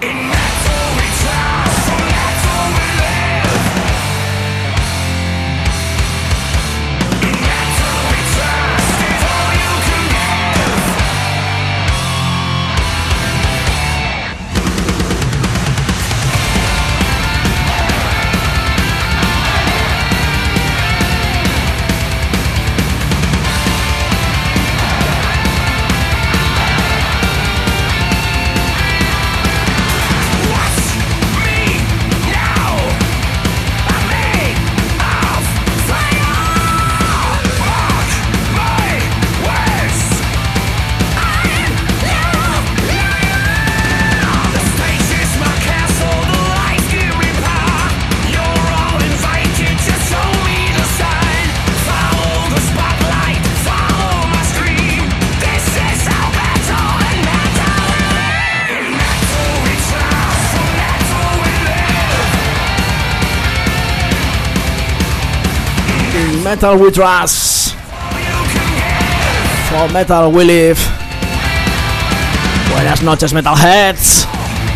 Metal we trust, for metal we live. Buenas noches, Metalheads.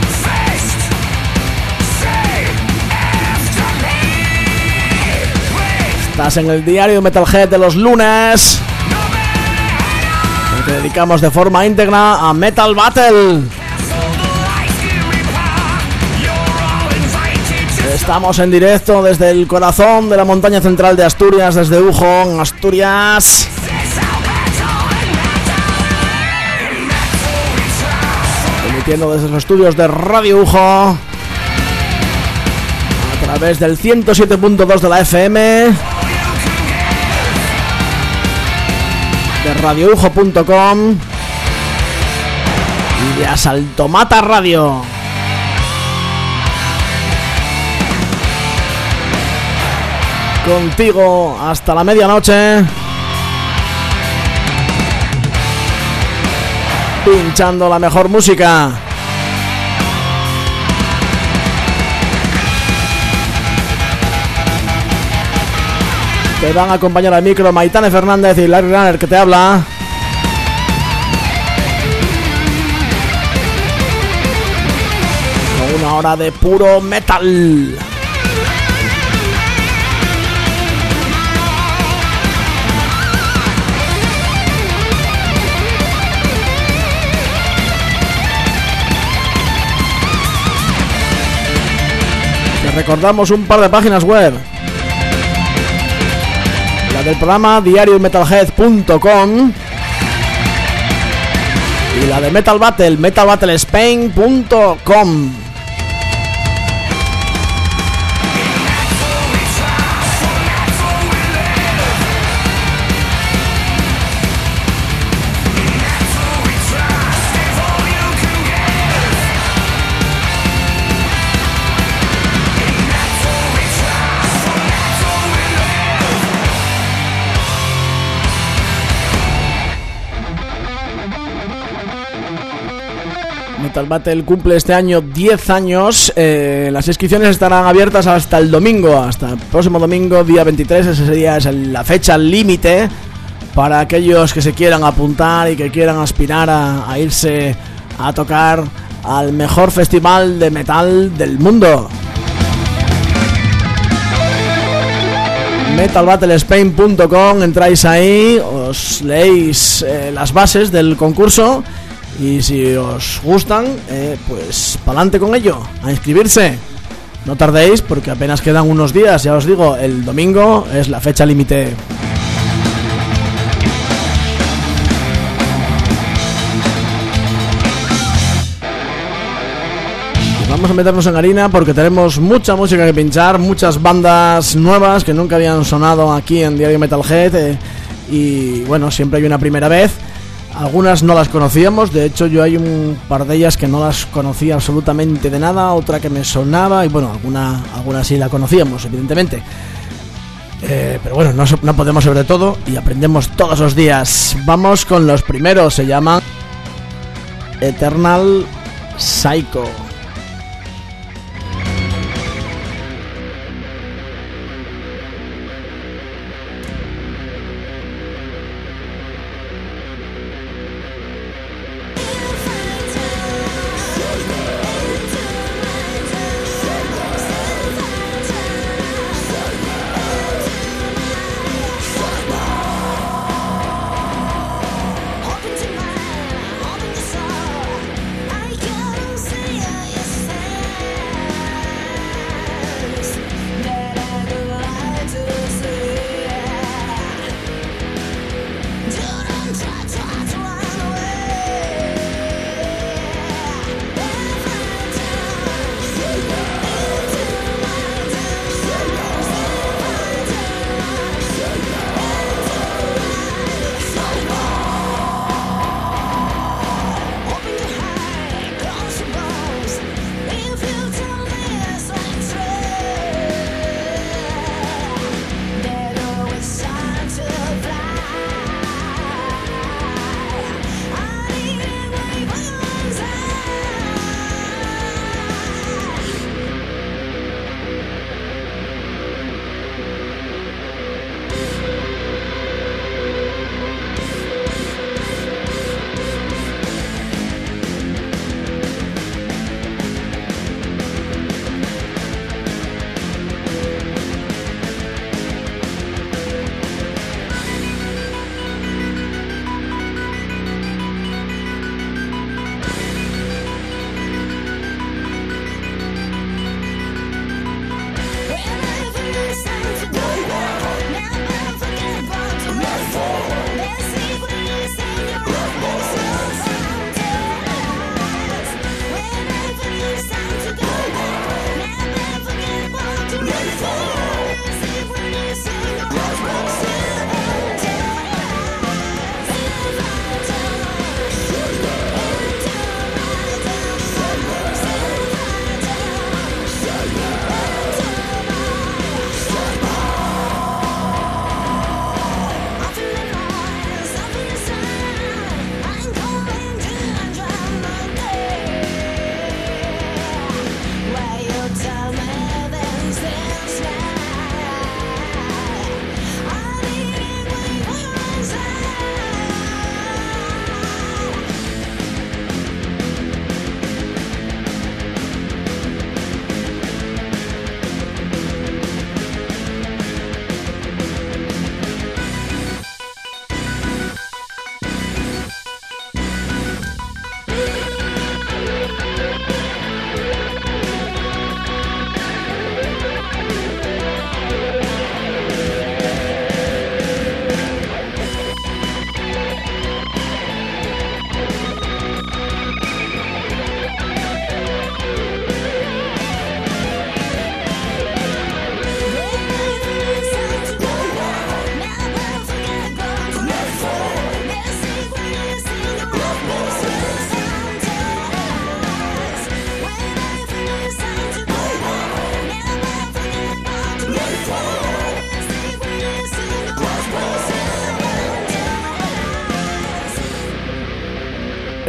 Estás en el diario Metalhead de los lunes, que dedicamos de forma íntegra a Metal Battle. Estamos en directo desde el corazón de la montaña central de Asturias, desde Ujo, Asturias. Emitiendo desde los estudios de Radio Ujo, a través del 107.2 de la FM, de radioujo.com y de Asaltomata Radio. Contigo hasta la medianoche, pinchando la mejor música. Te van a acompañar al micro Maitane Fernández y Larry Runner, que te habla. Con una hora de puro metal. Recordamos un par de páginas web: la del programa diariometalhead.com y la de Metal Battle, metalbattlespain.com. Metal Battle cumple este año 10 años. Las inscripciones estarán abiertas hasta el domingo, hasta el próximo domingo, día 23. Esa sería la fecha límite para aquellos que se quieran apuntar y que quieran aspirar a irse a tocar al mejor festival de metal del mundo. metalbattlespain.com, entráis ahí, os leéis las bases del concurso y si os gustan, pues pa'lante con ello, a inscribirse. No tardéis porque apenas quedan unos días, ya os digo, el domingo es la fecha límite. Vamos a meternos en harina porque tenemos mucha música que pinchar, muchas bandas nuevas que nunca habían sonado aquí en Diario Metalhead, y bueno, siempre hay una primera vez. Algunas no las conocíamos, de hecho yo hay un par de ellas que no las conocía absolutamente de nada, otra que me sonaba y bueno, alguna sí la conocíamos, evidentemente. Pero bueno, no podemos sobre todo y aprendemos todos los días. Vamos con los primeros, se llaman Eternal Psycho.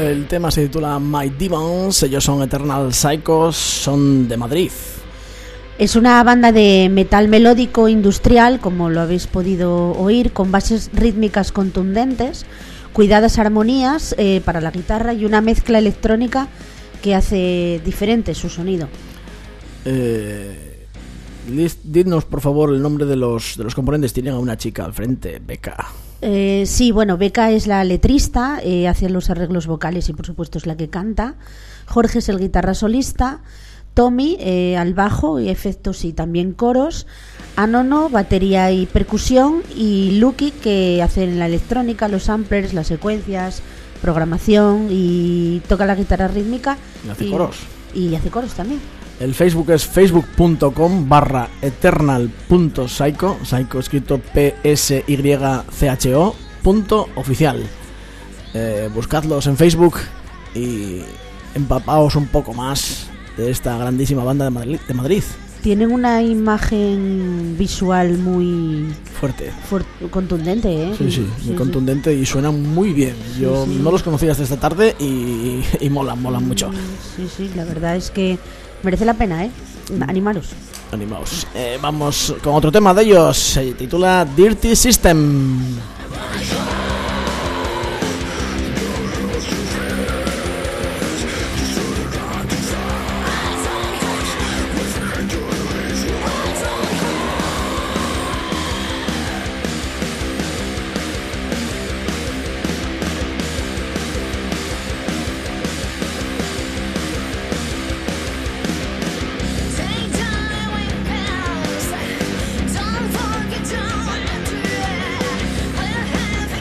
El tema se titula My Demons, ellos son Eternal Psychos, son de Madrid. Es una banda de metal melódico industrial, como lo habéis podido oír, con bases rítmicas contundentes, cuidadas armonías para la guitarra y una mezcla electrónica que hace diferente su sonido. Dinos por favor el nombre de los componentes. Tienen a una chica al frente, Beca. Sí, bueno, Beca es la letrista, hace los arreglos vocales y por supuesto es la que canta. Jorge es el guitarra solista. Tommy al bajo y efectos y también coros. Anono, batería y percusión. Y Lucky, que hace la electrónica, los samplers, las secuencias, programación y toca la guitarra rítmica. Y hace coros. Y hace coros también. El Facebook es facebook.com/eternal.psycho, psycho escrito PSYCHO .oficial. Buscadlos en Facebook y empapaos un poco más de esta grandísima banda de Madrid. Tienen una imagen visual muy fuerte, contundente, ¿eh? Sí, muy contundente y suenan muy bien. Yo no los conocía hasta esta tarde y molan mucho. Sí, la verdad es que merece la pena, ¿eh? Animaros. Vamos con otro tema de ellos. Se titula Dirty System. Don't forget to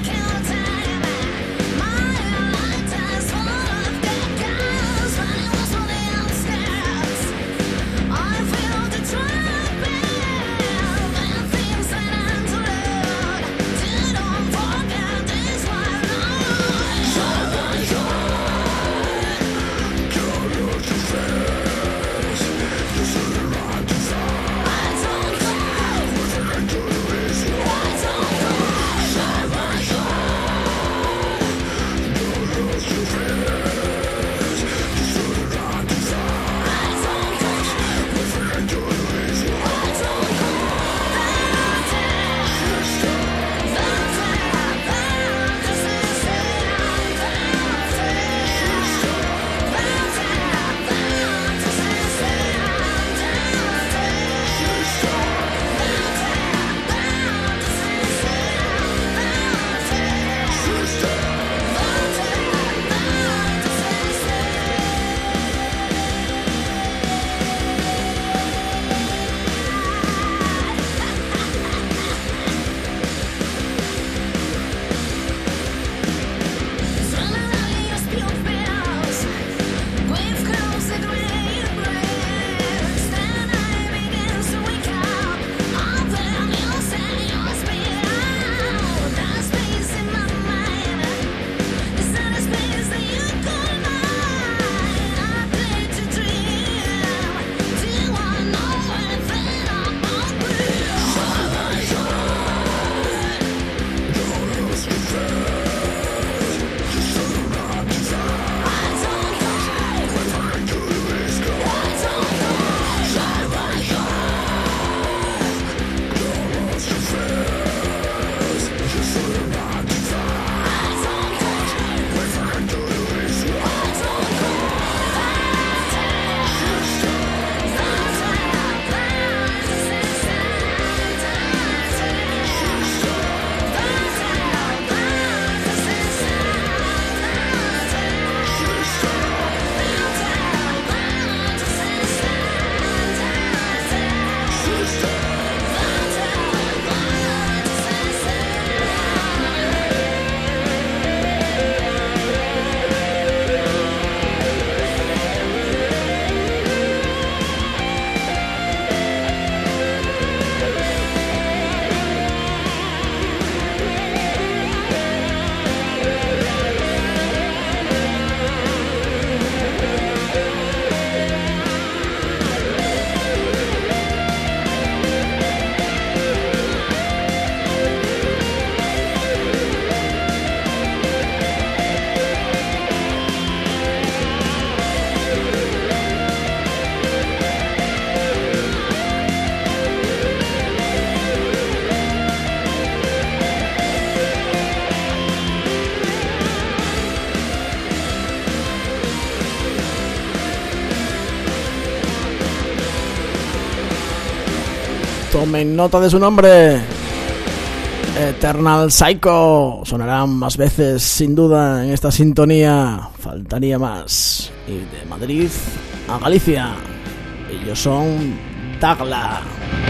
Tomen nota de su nombre. Eternal Psycho. Sonarán más veces, sin duda, en esta sintonía. Faltaría más. Y de Madrid a Galicia. Ellos son Dagla.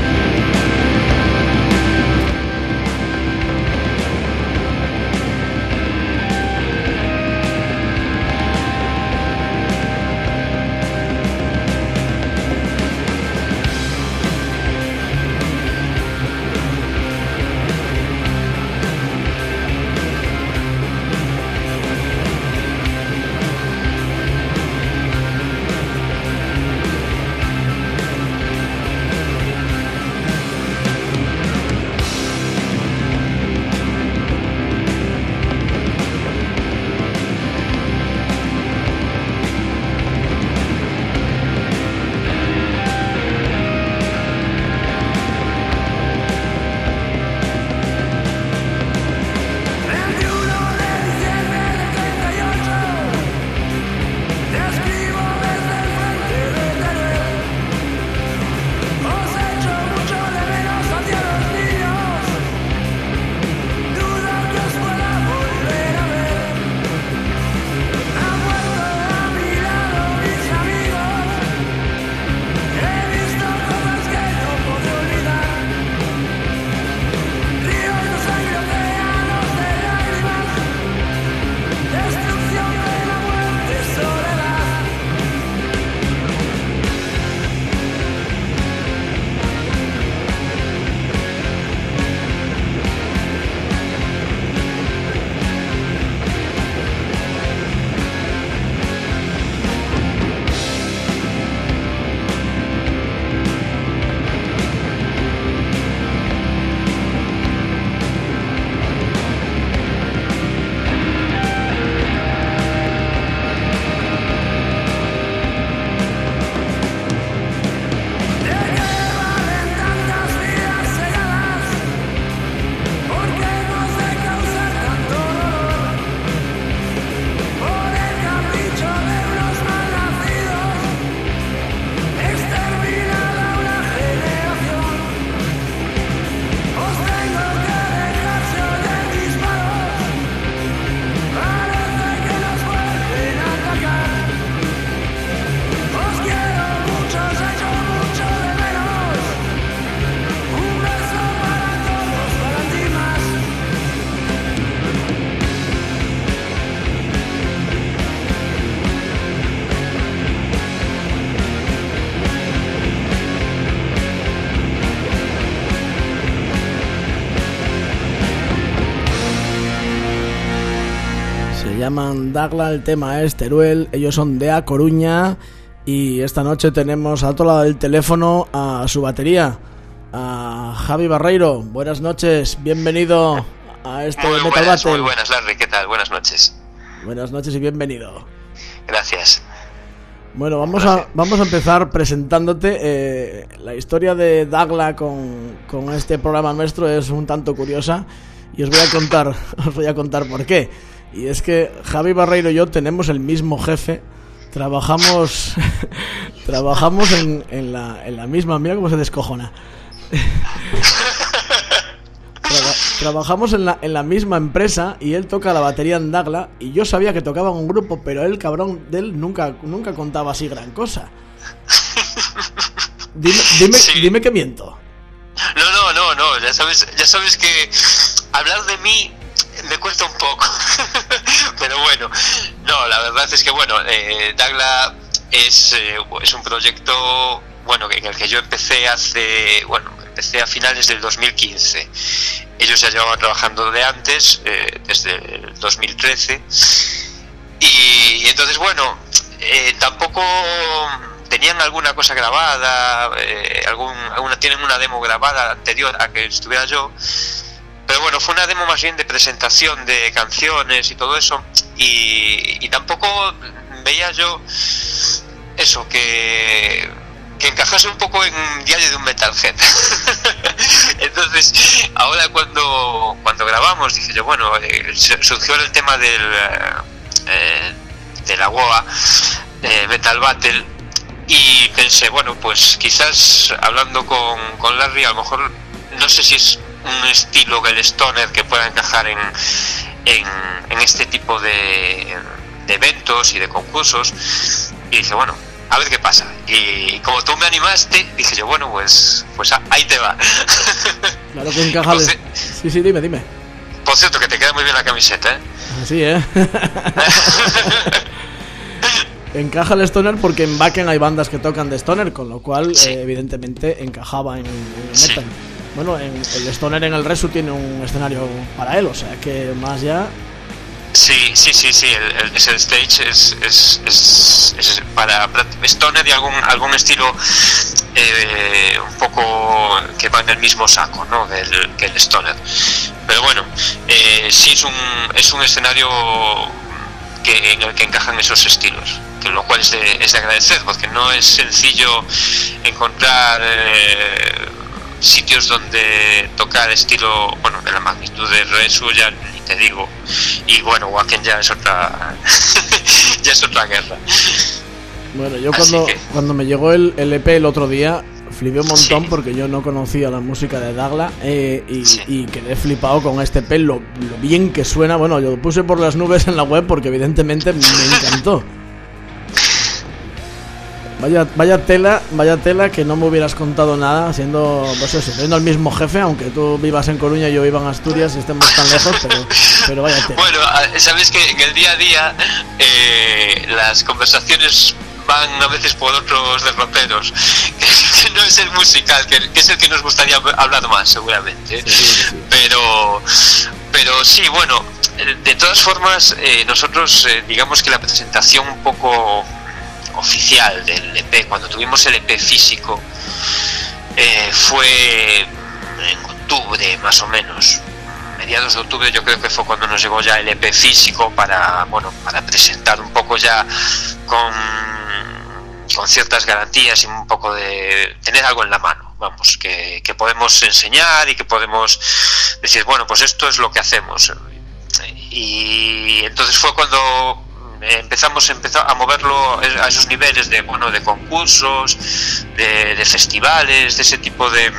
Llaman Dagla, el tema es Teruel, ellos son de A Coruña y esta noche tenemos al otro lado del teléfono a su batería, a Javi Barreiro. Buenas noches, bienvenido a este Metal Battle. Muy buenas, Larry, ¿qué tal? Buenas noches. Buenas noches y bienvenido. Gracias. Bueno, vamos a empezar presentándote. La historia de Dagla con este programa nuestro es un tanto curiosa y os voy a contar por qué. Y es que Javi Barreiro y yo tenemos el mismo jefe, trabajamos en la misma, mira cómo se descojona. Trabajamos en la misma empresa y él toca la batería en Dagla y yo sabía que tocaba en un grupo, pero el cabrón de él nunca contaba así gran cosa. Dime que miento. No, ya sabes que hablar de mí me cuesta un poco. Pero bueno, no, la verdad es que bueno, Dagla es un proyecto bueno en el que yo empecé a finales del 2015. Ellos ya llevaban trabajando de antes, desde el 2013, y entonces bueno, tampoco tenían alguna cosa grabada, tienen una demo grabada anterior a que estuviera yo. Pero bueno, fue una demo más bien de presentación de canciones y todo eso, y tampoco veía yo eso, que encajase un poco en Diario de un Metalhead. Entonces, ahora cuando grabamos, dije yo, bueno, surgió el tema de la WOA, Metal Battle, y pensé, bueno, pues quizás hablando con Larry, a lo mejor, no sé si es un estilo del stoner que pueda encajar en este tipo de eventos y de concursos, y dije, bueno, a ver qué pasa. Y como tú me animaste, dije yo, bueno, pues ahí te va. Claro que encaja. Sí, dime. Por cierto, que te queda muy bien la camiseta, ¿eh? Sí, Encaja el stoner porque en Wacken hay bandas que tocan de stoner, con lo cual evidentemente encajaba en el metal. Bueno, el stoner en el Resu tiene un escenario para él, o sea que más ya. Sí, ese stage es para stoner y algún estilo un poco que va en el mismo saco, ¿no? que el stoner. Pero bueno, sí es un escenario en el que encajan esos estilos, que lo cual es de agradecer, porque no es sencillo encontrar sitios donde tocar estilo, bueno, de la magnitud de Resu ya ni te digo, y bueno, Wacken ya es otra ya es otra guerra. Bueno, yo cuando me llegó el EP el otro día flipé un montón, porque yo no conocía la música de Dagla, y quedé flipado con este EP, lo bien que suena. Bueno, yo lo puse por las nubes en la web porque evidentemente me encantó. Vaya tela que no me hubieras contado nada siendo, pues eso, teniendo el mismo jefe, aunque tú vivas en Coruña y yo viva en Asturias y estemos tan lejos, pero vaya tela. Bueno, sabes que en el día a día las conversaciones van a veces por otros derroteros, que no es el musical, que es el que nos gustaría hablar más seguramente, sí. Pero sí, bueno, de todas formas, nosotros digamos que la presentación un poco oficial del EP, cuando tuvimos el EP físico, fue en octubre más o menos, mediados de octubre. Yo creo que fue cuando nos llegó ya el EP físico para presentar un poco ya con ciertas garantías y un poco de tener algo en la mano, vamos, que podemos enseñar y que podemos decir, bueno, pues esto es lo que hacemos. Y entonces fue cuando empezó a moverlo a esos niveles de concursos, de festivales, de ese tipo de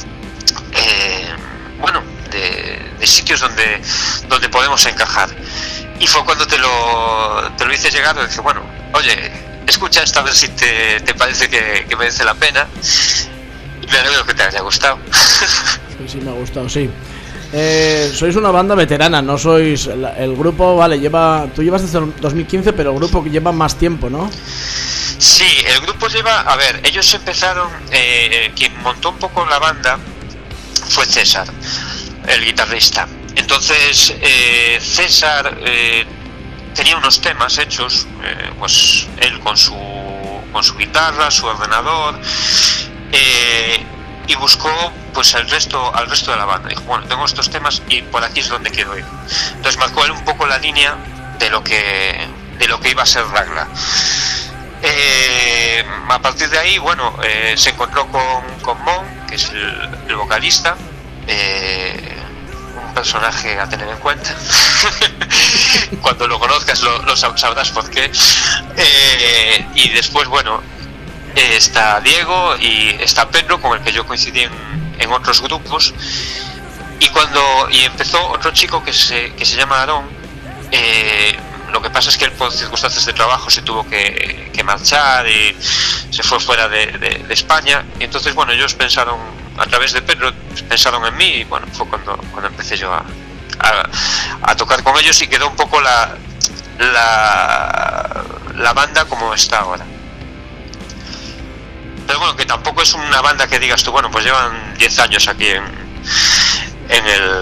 sitios donde podemos encajar. Y fue cuando te lo hice llegar, y dije, bueno, oye, escucha esta, a ver si te parece que merece la pena. Y me alegro que te haya gustado. Sí, me ha gustado, sí. Sois una banda veterana, no sois el grupo, vale, tú llevas desde el 2015, pero el grupo que lleva más tiempo, ¿no? Sí, el grupo lleva, a ver, ellos empezaron, quien montó un poco la banda fue César, el guitarrista. Entonces César tenía unos temas hechos, pues él con su guitarra, su ordenador, y buscó pues al resto de la banda. Dijo, bueno, tengo estos temas y por aquí es donde quiero ir. Entonces marcó él un poco la línea de lo que iba a ser Dagla. A partir de ahí, bueno, se encontró con Mon, que es el vocalista, un personaje a tener en cuenta. Cuando lo conozcas lo sabrás por qué. Y después, bueno, está Diego y está Pedro, con el que yo coincidí en otros grupos, y empezó otro chico que se llama Aarón. Lo que pasa es que él, por circunstancias de trabajo, se tuvo que marchar y se fue fuera de España. Y entonces, bueno, ellos pensaron, a través de Pedro, pensaron en mí, y bueno, fue cuando empecé yo a tocar con ellos, y quedó un poco la banda como está ahora. Pero bueno, que tampoco es una banda que digas tú, bueno, pues llevan 10 años aquí en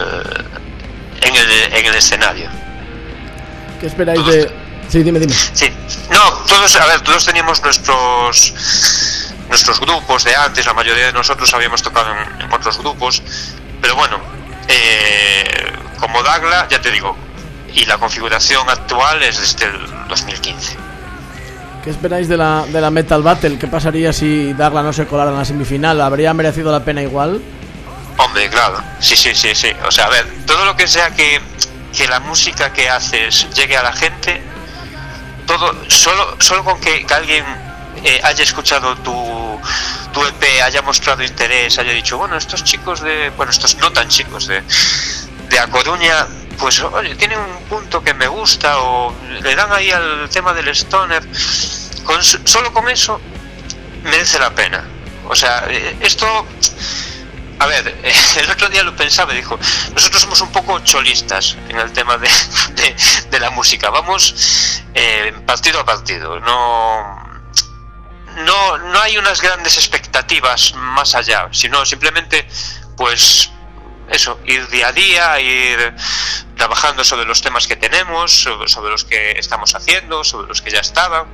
el escenario. ¿Qué esperáis de...? Sí, dime. Sí, no, todos teníamos nuestros grupos de antes. La mayoría de nosotros habíamos tocado en otros grupos, pero bueno, como Dagla, ya te digo, y la configuración actual es desde el 2015. ¿Qué esperáis de la Metal Battle? ¿Qué pasaría si Dagla no se colara en la semifinal? ¿Habría merecido la pena igual? Hombre, claro, sí. O sea, a ver, todo lo que sea que la música que haces llegue a la gente, todo solo con que alguien haya escuchado tu EP, haya mostrado interés, haya dicho, bueno, estos chicos estos no tan chicos de A Coruña, pues oye, tienen un punto que me gusta, o le dan ahí al tema del stoner, solo con eso merece la pena. O sea, esto, a ver, el otro día lo pensaba y dijo, nosotros somos un poco cholistas en el tema de la música, vamos partido a partido, no hay unas grandes expectativas más allá, sino simplemente pues eso, ir día a día, ir trabajando sobre los temas que tenemos, sobre los que estamos haciendo, sobre los que ya estaban.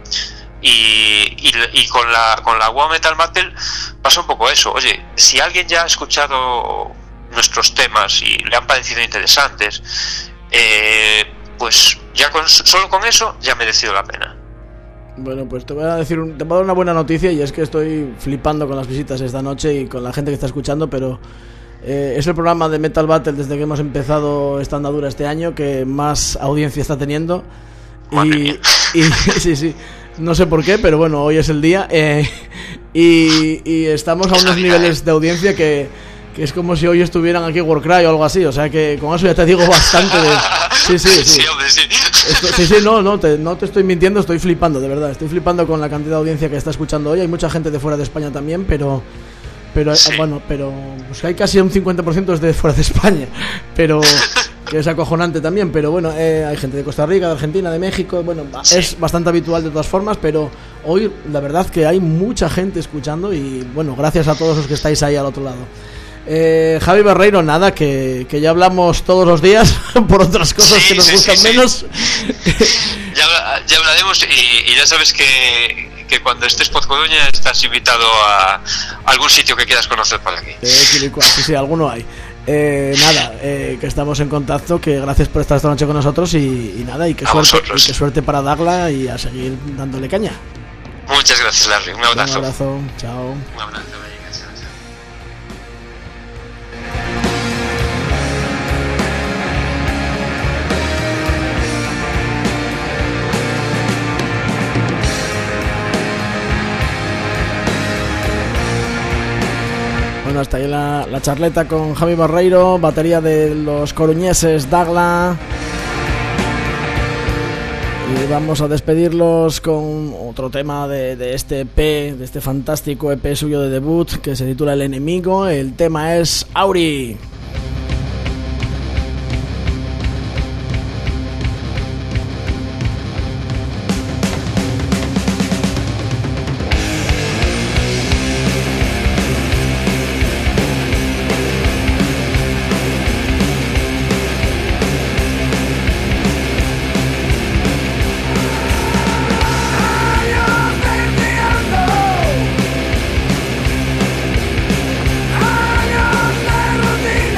Y con la Wow Metal Battle pasa un poco eso. Oye, si alguien ya ha escuchado nuestros temas y le han parecido interesantes, pues ya solo con eso ya ha merecido la pena. Bueno, pues te voy a dar una buena noticia, y es que estoy flipando con las visitas esta noche y con la gente que está escuchando, pero es el programa de Metal Battle desde que hemos empezado esta andadura este año que más audiencia está teniendo. Y sí, no sé por qué, pero bueno, hoy es el día, y estamos a unos niveles de audiencia que es como si hoy estuvieran aquí Warcry o algo así, o sea que con eso ya te digo bastante de... Sí, hombre, sí. No te estoy mintiendo, estoy flipando, de verdad, estoy flipando con la cantidad de audiencia que está escuchando hoy. Hay mucha gente de fuera de España también, pero sí. Bueno, pero pues hay casi un 50% es de fuera de España, pero que es acojonante también. Pero bueno, hay gente de Costa Rica, de Argentina, de México. Bueno, sí, es bastante habitual de todas formas, pero hoy la verdad que hay mucha gente escuchando, y bueno, gracias a todos los que estáis ahí al otro lado. Javi Barreiro, nada, que ya hablamos todos los días por otras cosas que nos gustan menos. Ya hablaremos, y ya sabes que cuando estés por Coruña estás invitado a algún sitio que quieras conocer por aquí. Sí, alguno hay. Nada, que estamos en contacto, que gracias por estar esta noche con nosotros, y nada, y que suerte para Dagla y a seguir dándole caña. Muchas gracias, Larry, un abrazo. Un abrazo, chao. Un abrazo. Bueno, hasta ahí la charleta con Javi Barreiro, batería de los coruñeses Dagla. Y vamos a despedirlos con otro tema de este EP, de este fantástico EP suyo de debut, que se titula El Enemigo. El tema es Auri. Años de rutina.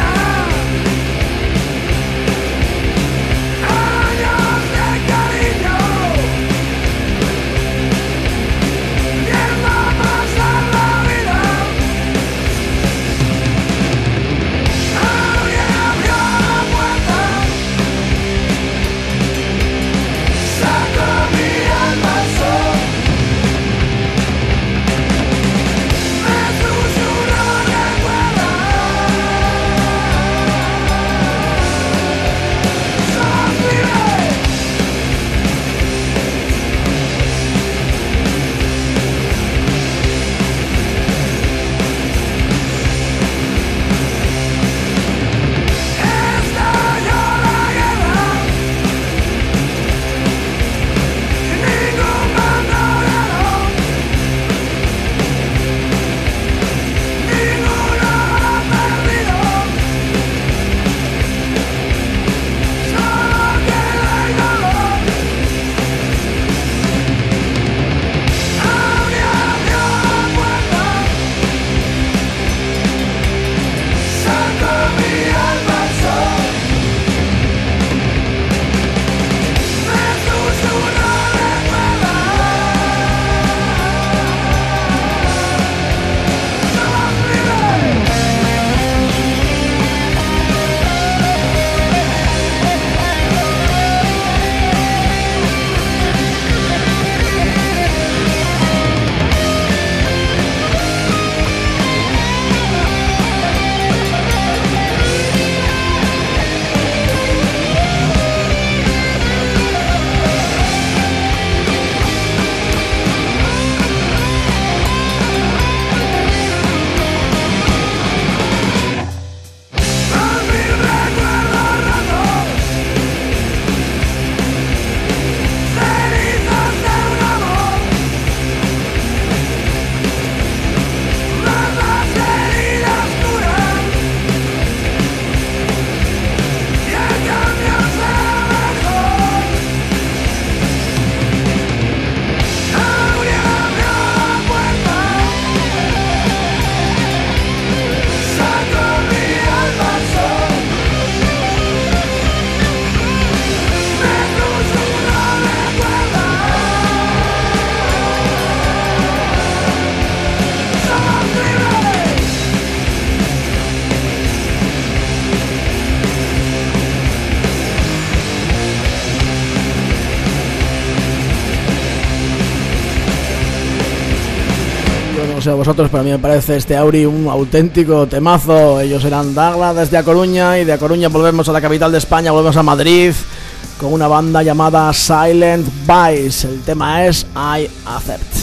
no sé a vosotros, pero a mí me parece este Auri un auténtico temazo. Ellos eran Dagla desde A Coruña, y de A Coruña volvemos a la capital de España, volvemos a Madrid con una banda llamada Silent Vice. El tema es I Accept.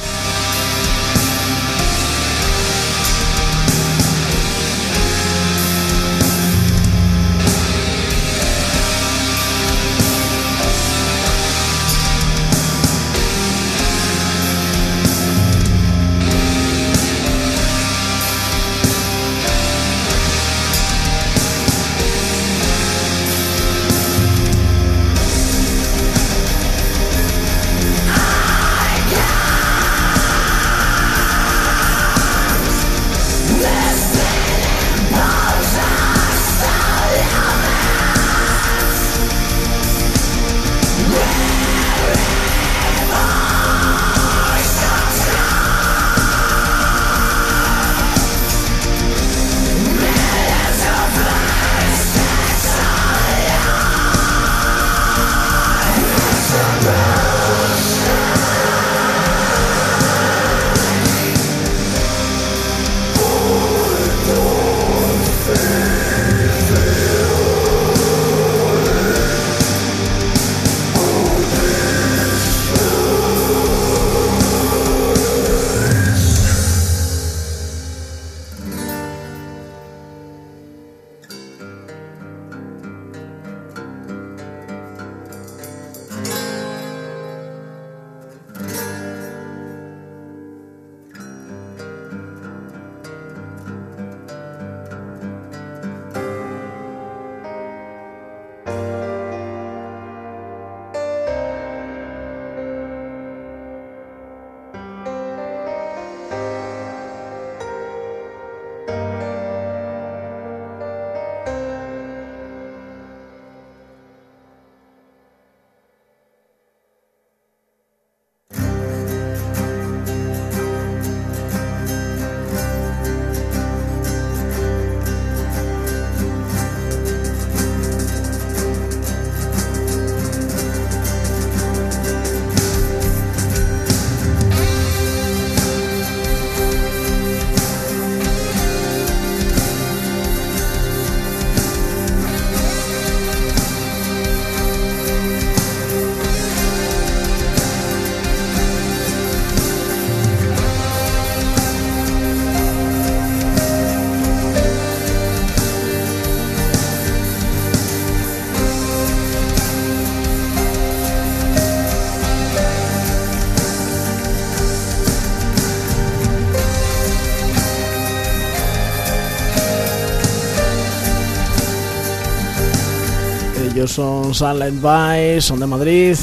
Ellos son Silent Vice, son de Madrid.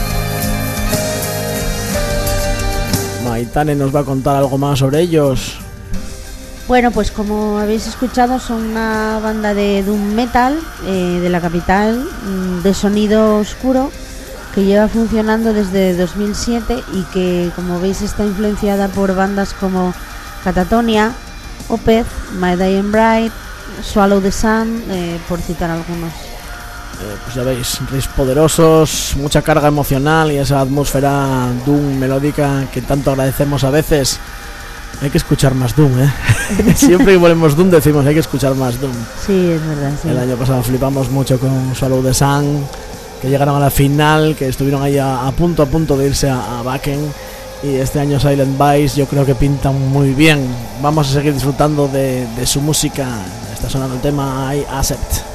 Maitane nos va a contar algo más sobre ellos. Bueno, pues como habéis escuchado, son una banda de doom metal de la capital, de sonido oscuro, que lleva funcionando desde 2007 y que, como veis, está influenciada por bandas como Catatonia, Opeth, My Dying Bride, Swallow the Sun, por citar algunos. Pues ya veis, riffs poderosos, mucha carga emocional y esa atmósfera doom melódica que tanto agradecemos a veces. Hay que escuchar más doom, ¿eh? Siempre que ponemos doom decimos hay que escuchar más doom. Sí, es verdad, sí. El año pasado flipamos mucho con Swallow the Sun, que llegaron a la final, que estuvieron ahí a punto de irse a Wacken. Y este año Silent Vice yo creo que pintan muy bien. Vamos a seguir disfrutando de su música. Está sonando el tema I Accept.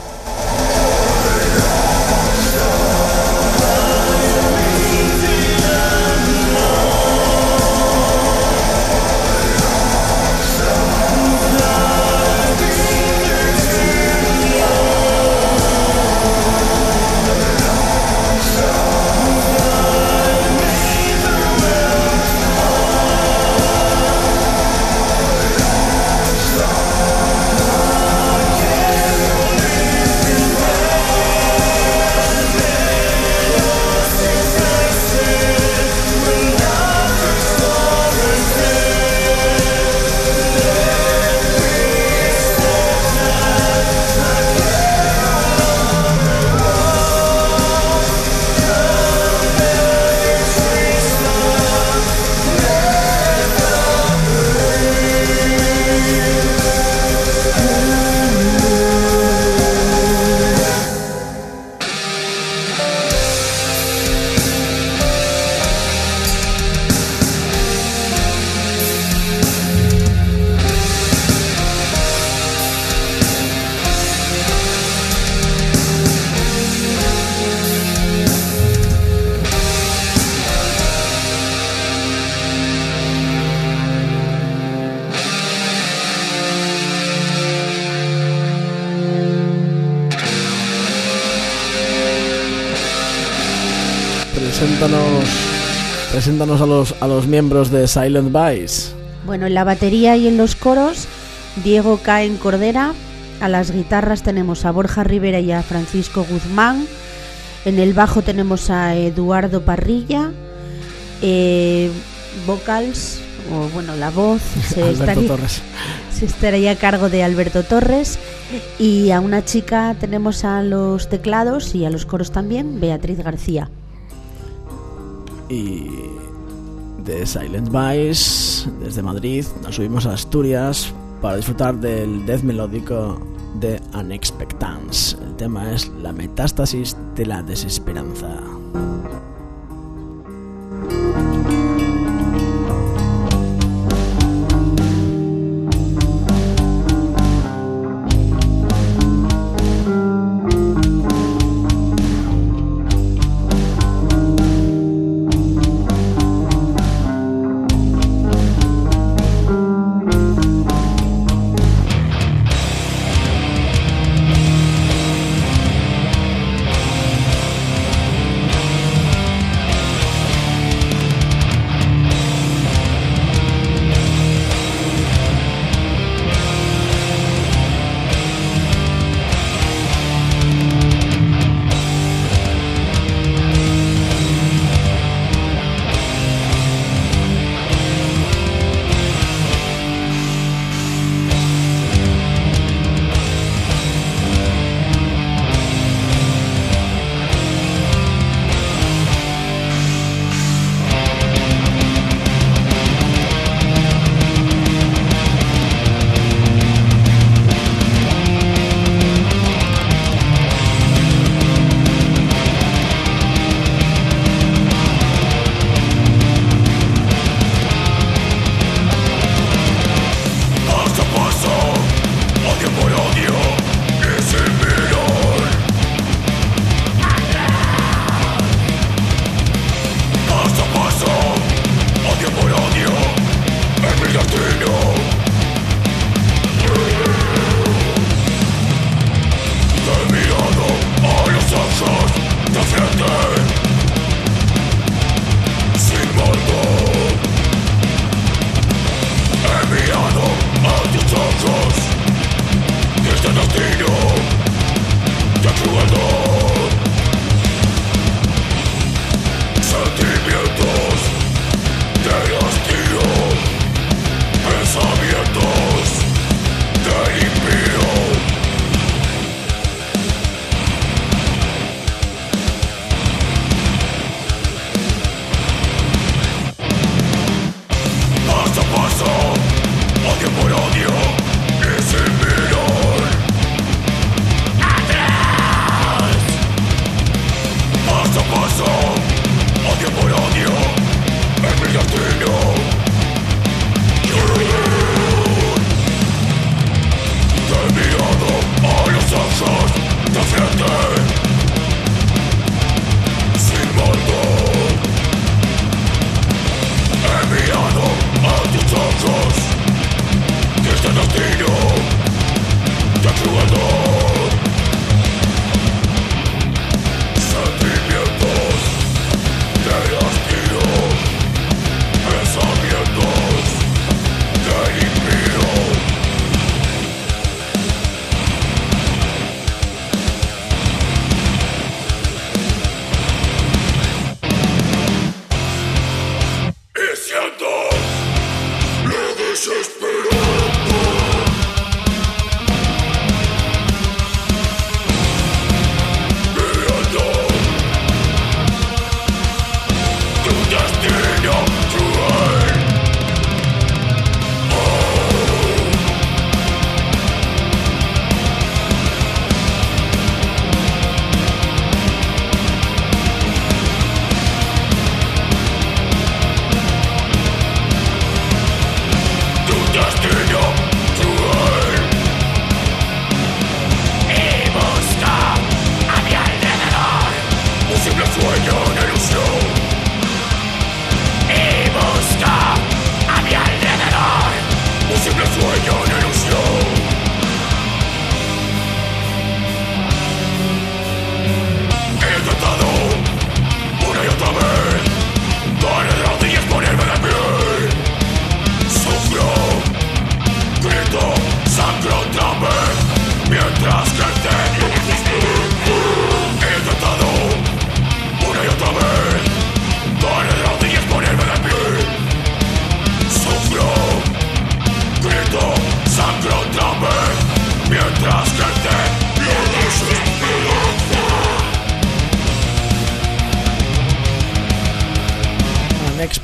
Preséntanos a los miembros de Silent Vice. Bueno, en la batería y en los coros, Diego Caen Cordera. A las guitarras tenemos a Borja Rivera y a Francisco Guzmán. En el bajo tenemos a Eduardo Parrilla. Vocals, o bueno, la voz se estaría a cargo de Alberto Torres. Y a una chica tenemos a los teclados y a los coros también, Beatriz García. Y de Silent Vice, desde Madrid, nos subimos a Asturias para disfrutar del death melódico de Unexpectance. El tema es la metástasis de la desesperanza.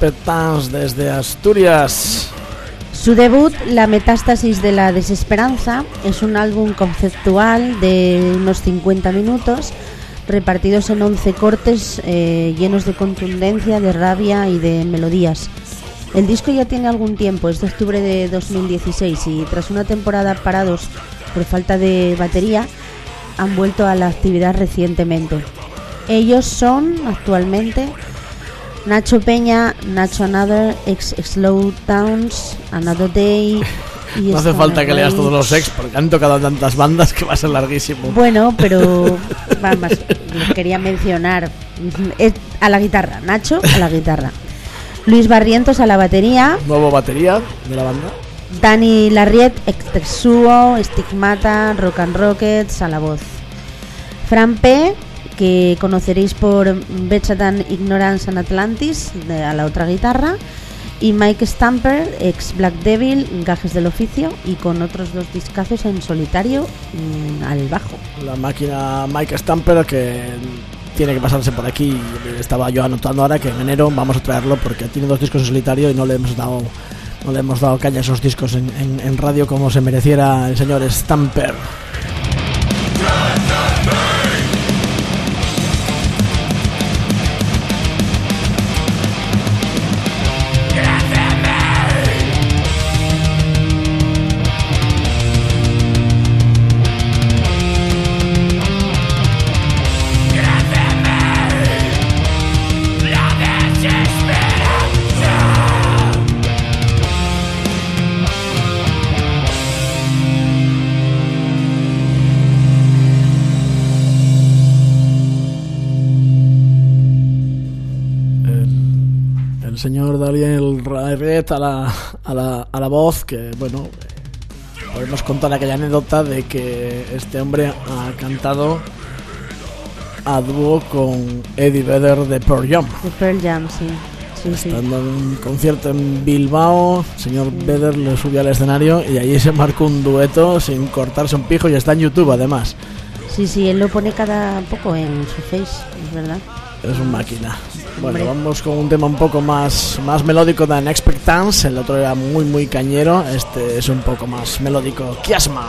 Expectance desde Asturias. Su debut, La Metástasis de la Desesperanza, es un álbum conceptual de unos 50 minutos, repartidos en 11 cortes llenos de contundencia, de rabia y de melodías. El disco ya tiene algún tiempo, es de octubre de 2016, y tras una temporada parados por falta de batería, han vuelto a la actividad recientemente. Ellos son actualmente Nacho Peña, Nacho Another, Slow Downs, Another Day y no hace falta que leas todos los ex porque han tocado tantas bandas que va a ser larguísimo. Bueno, pero vamos, les quería mencionar a la guitarra, Nacho a la guitarra, Luis Barrientos a la batería, nuevo batería de la banda, Dani Larriet, Extexuo, Stigmata, Rock and Rockets a la voz, Fran P, que conoceréis por Bechatan Ignorance and Atlantis a la otra guitarra, y Mike Stamper, ex Black Devil, Gajes del Oficio, y con otros 2 discazos en solitario al bajo. La máquina Mike Stamper, que tiene que pasarse por aquí. Estaba yo anotando ahora que en enero vamos a traerlo porque tiene 2 discos en solitario y no le hemos dado caña a esos discos en radio como se mereciera el señor Stamper. Señor Daniel Larriet a la voz, que bueno, podemos contar aquella anécdota de que este hombre ha cantado a dúo con Eddie Vedder de Pearl Jam. De Pearl Jam, sí. Estando en un concierto en Bilbao, el señor Vedder le subió al escenario y allí se marcó un dueto sin cortarse un pijo, y está en YouTube además. Sí, él lo pone cada poco en su face, es verdad. Es un máquina. Bueno, vamos con un tema un poco más melódico de Expectance. El otro era muy cañero. Este es un poco más melódico. Kiasma.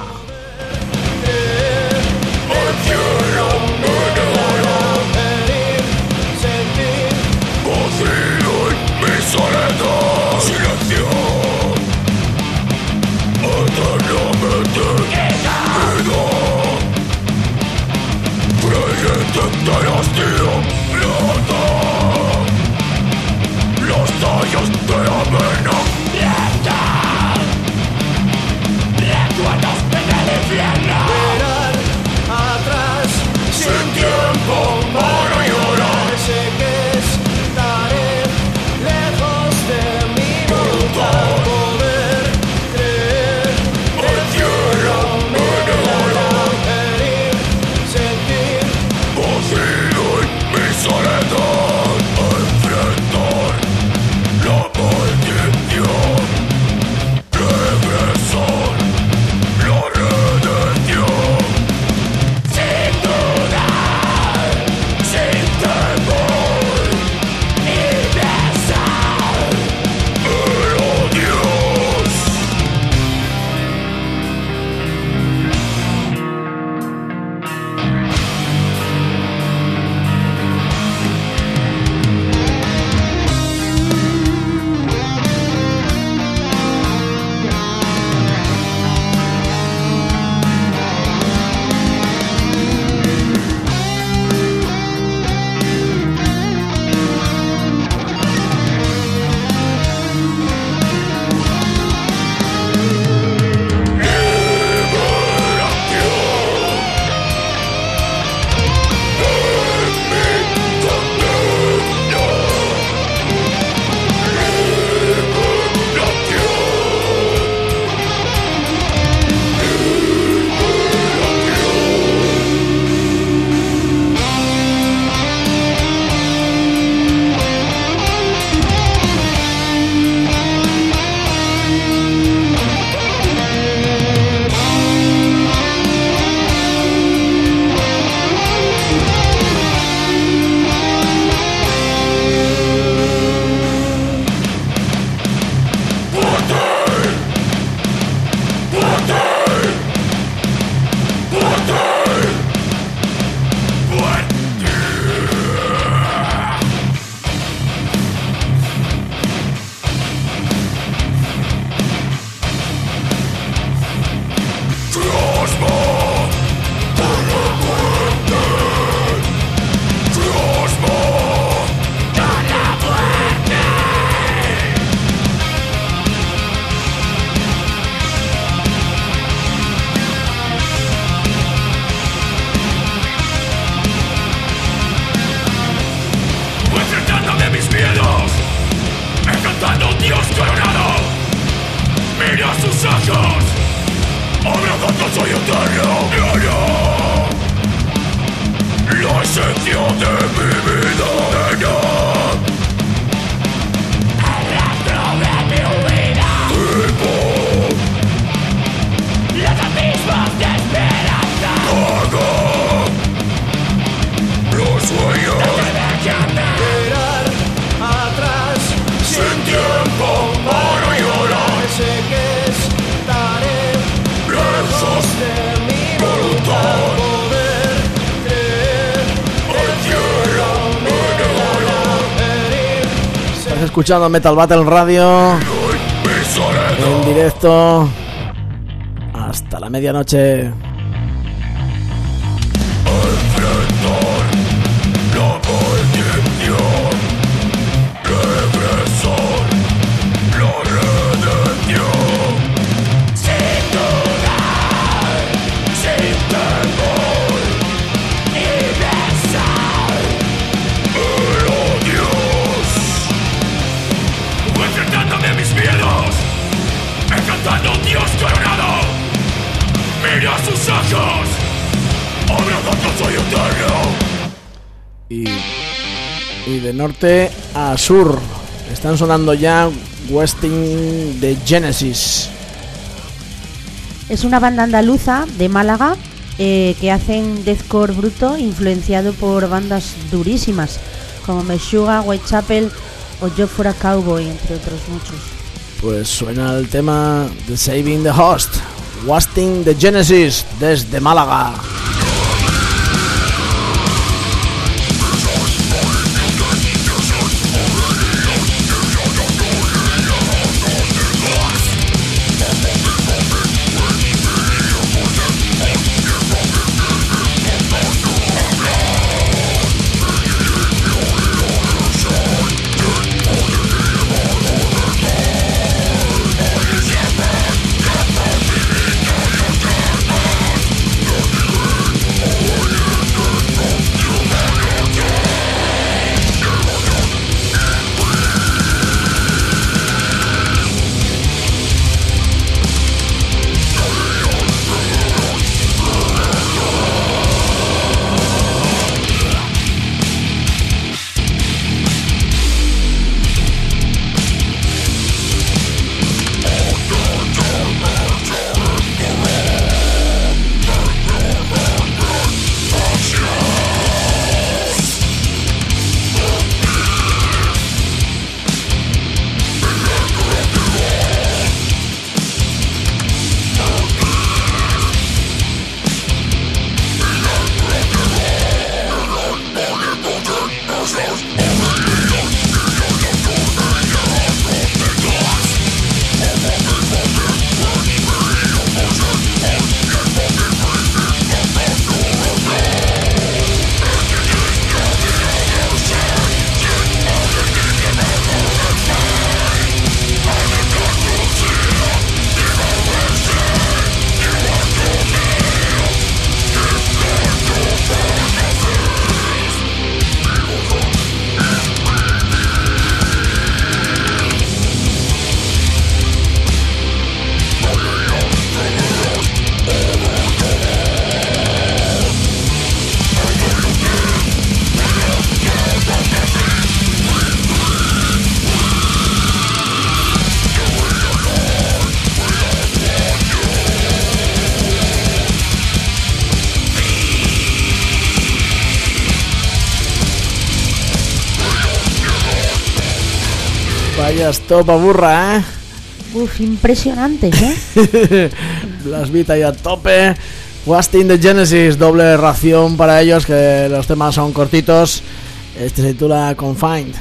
Los tallos de la vena, recuerdos en el sus ojos, abrazando soy eterno. La esencia de mi vida, nena. El rastro de mi vida. Tipo. Los abismos de esperanza. Haga. Los sueños. No te dejan mirar atrás. Sin tiempo para llorar. Sé que estaré lejos de mi voluntad. Estás escuchando Metal Battle Radio en directo hasta la medianoche. Dios coronado, mira sus ojos, abrazando soy eterno. Y de norte a sur están sonando ya Wasting the Genesis. Es una banda andaluza de Málaga que hacen deathcore bruto influenciado por bandas durísimas como Meshuggah, Whitechapel o Yo Fuera Cowboy, entre otros muchos. Pues suena el tema de Saving the Host, Wasting the Genesis, desde Málaga. Vaya estopa burra, ¿eh? Uf, impresionantes, ¿eh? Las Vita ahí a tope. Wasting the Genesis, doble ración para ellos, que los temas son cortitos. Este se titula Confined.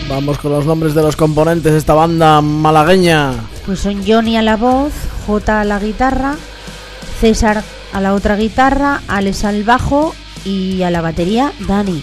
Vamos con los nombres de los componentes de esta banda malagueña. Pues son Johnny a la voz, Jota a la guitarra, César a la otra guitarra, Alex al bajo y a la batería Dani.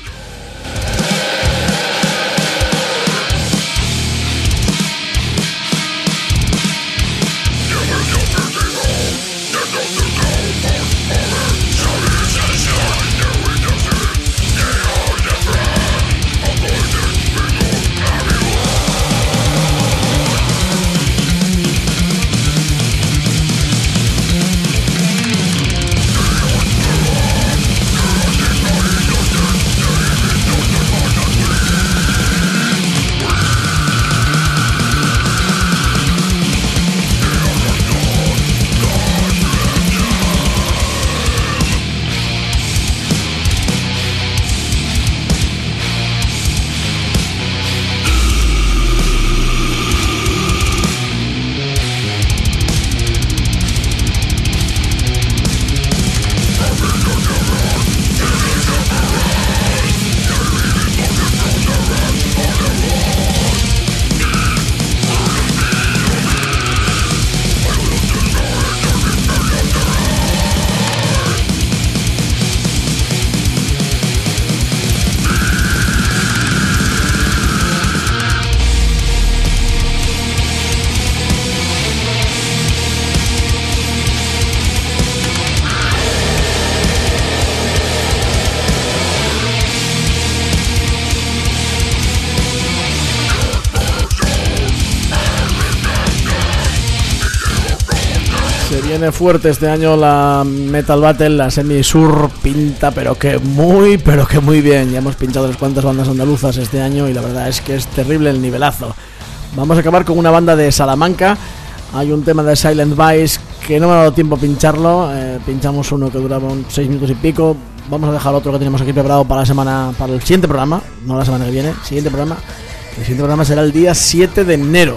Viene fuerte este año la Metal Battle, la Semi Sur pinta pero que muy bien. Ya hemos pinchado unas cuantas bandas andaluzas este año y la verdad es que es terrible el nivelazo. Vamos a acabar con una banda de Salamanca. Hay un tema de Silent Vice que no me ha dado tiempo a pincharlo. Pinchamos uno que duraba 6 minutos y pico. Vamos a dejar otro que tenemos aquí preparado para el siguiente programa, no la semana que viene, siguiente programa. El siguiente programa será el día 7 de enero.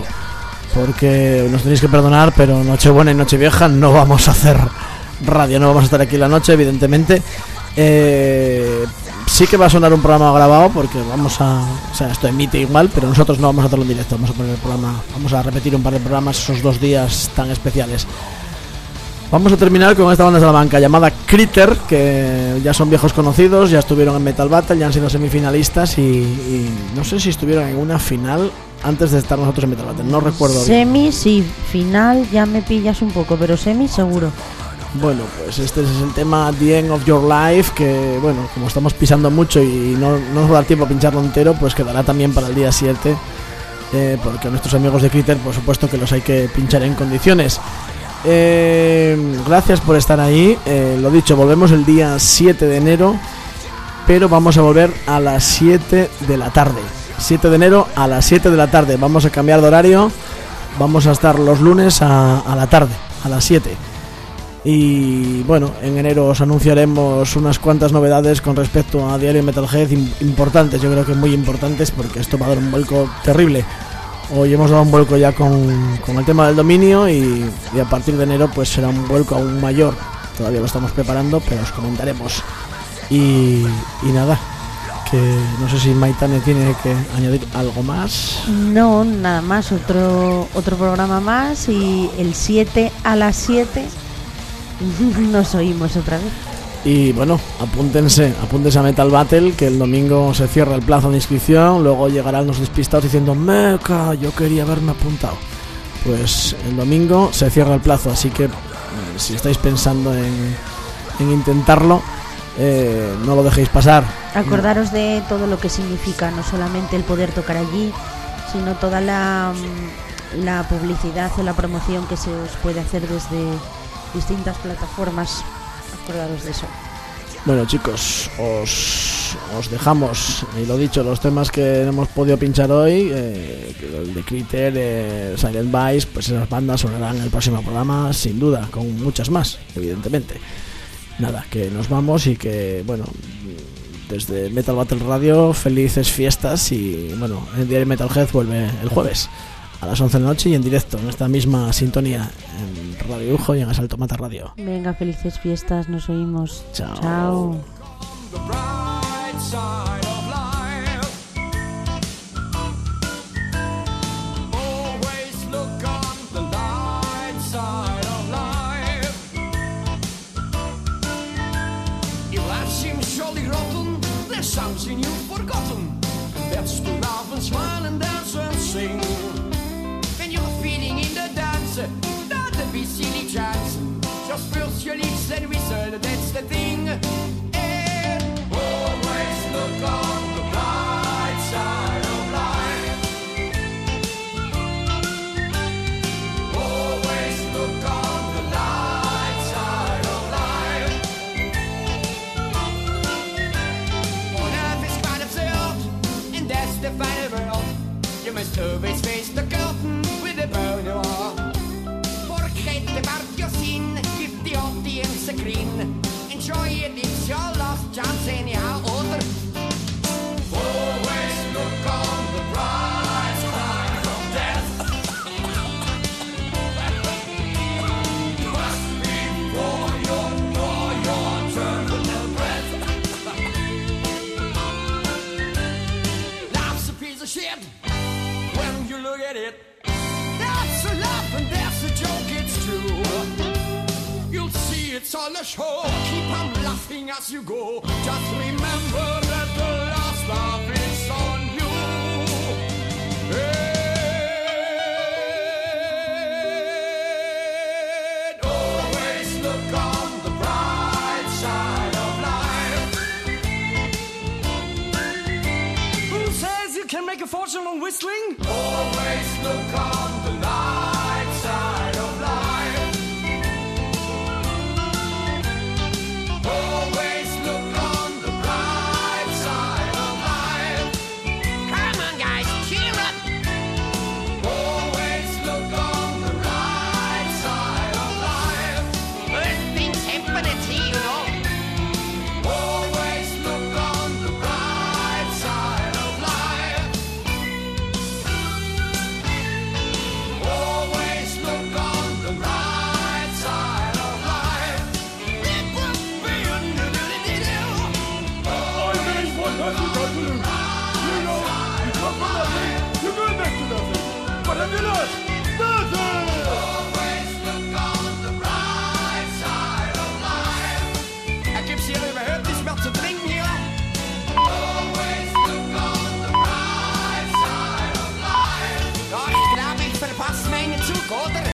Porque nos tenéis que perdonar, pero Nochebuena y Nochevieja no vamos a hacer radio, no vamos a estar aquí la noche, evidentemente. Sí que va a sonar un programa grabado, porque esto emite igual, pero nosotros no vamos a hacerlo en directo. Vamos a poner el programa, vamos a repetir un par de programas esos 2 días tan especiales. Vamos a terminar con esta banda de Salamanca llamada Critter, que ya son viejos conocidos, ya estuvieron en Metal Battle, ya han sido semifinalistas y no sé si estuvieron en una final antes de estar nosotros en Metal Battle, no recuerdo bien. Semi, sí, final ya me pillas un poco, pero semi seguro. Bueno, pues este es el tema The End of Your Life, que bueno, como estamos pisando mucho y no nos va a dar tiempo a pincharlo entero, pues quedará también para el día 7, porque a nuestros amigos de Critter, por supuesto que los hay que pinchar en condiciones. Gracias por estar ahí. Lo dicho, volvemos el día 7 de enero, pero vamos a volver a las 7 de la tarde. 7 de enero a las 7 de la tarde. Vamos a cambiar de horario. Vamos a estar los lunes a la tarde, a las 7. Y bueno, en enero os anunciaremos unas cuantas novedades con respecto a Diario Metalhead, importantes, yo creo que muy importantes, porque esto va a dar un vuelco terrible. Hoy hemos dado un vuelco ya con el tema del dominio y a partir de enero pues será un vuelco aún mayor. Todavía lo estamos preparando, pero os comentaremos. Y nada, que no sé si Maitane tiene que añadir algo más. No, nada más, otro programa más y el 7 a las 7 nos oímos otra vez. Y bueno, apúntense a Metal Battle, que el domingo se cierra el plazo de inscripción. Luego llegarán los despistados diciendo: Meca, yo quería haberme apuntado. Pues el domingo se cierra el plazo, así que si estáis pensando en intentarlo, no lo dejéis pasar. Acordaros de todo lo que significa, no solamente el poder tocar allí, sino toda la publicidad o la promoción que se os puede hacer desde distintas plataformas. Acordaros de eso. Bueno, chicos, os dejamos, y lo dicho, los temas que hemos podido pinchar hoy, el de Critter, Silent Vice, pues esas bandas sonarán en el próximo programa, sin duda, con muchas más, evidentemente. Nada, que nos vamos y que, bueno, desde Metal Battle Radio, felices fiestas y, bueno, el Diario Metalhead vuelve el jueves a las 11 de la noche y en directo, en esta misma sintonía, en Radio Ujo y en Asalto Mata Radio. Venga, felices fiestas, nos oímos. Chao. Chao. first your lips and whistle, that's the thing. And always look on the bright side of life. Always look on the light side of life. On earth is quite absurd, and that's the final world. You must always face the curtain with a bow noir. Forget about your sin, give the audience a grin. Enjoy it, it's your last chance anyhow, order. Always look on the bright side of death. Just before you draw your terminal breath. Life's a piece of shit when you look at it. That's a laugh and that's a joke, it's true. You'll see it's on the show. Keep on laughing as you go. Just remember that the last laugh is on you. And always look on the bright side of life. Who says you can make a fortune on whistling? Always look on the light side of life. Always look on the bright side of life. Come on, guys, cheer up. Always look on the right side of life. First things happen at sea, you know. Always look on the bright side of life. Always look on the right side of life. It will be a do-do-do-do-do. Always look on the right You go back to nothing. But have you lost? Nothing! Always look on the right side of life. Jeg kan sige, at jeg har hørt, det smager til dringen her. Always look on the right side of life. Nå, jeg skal arbejde for det passe med en tur, går det?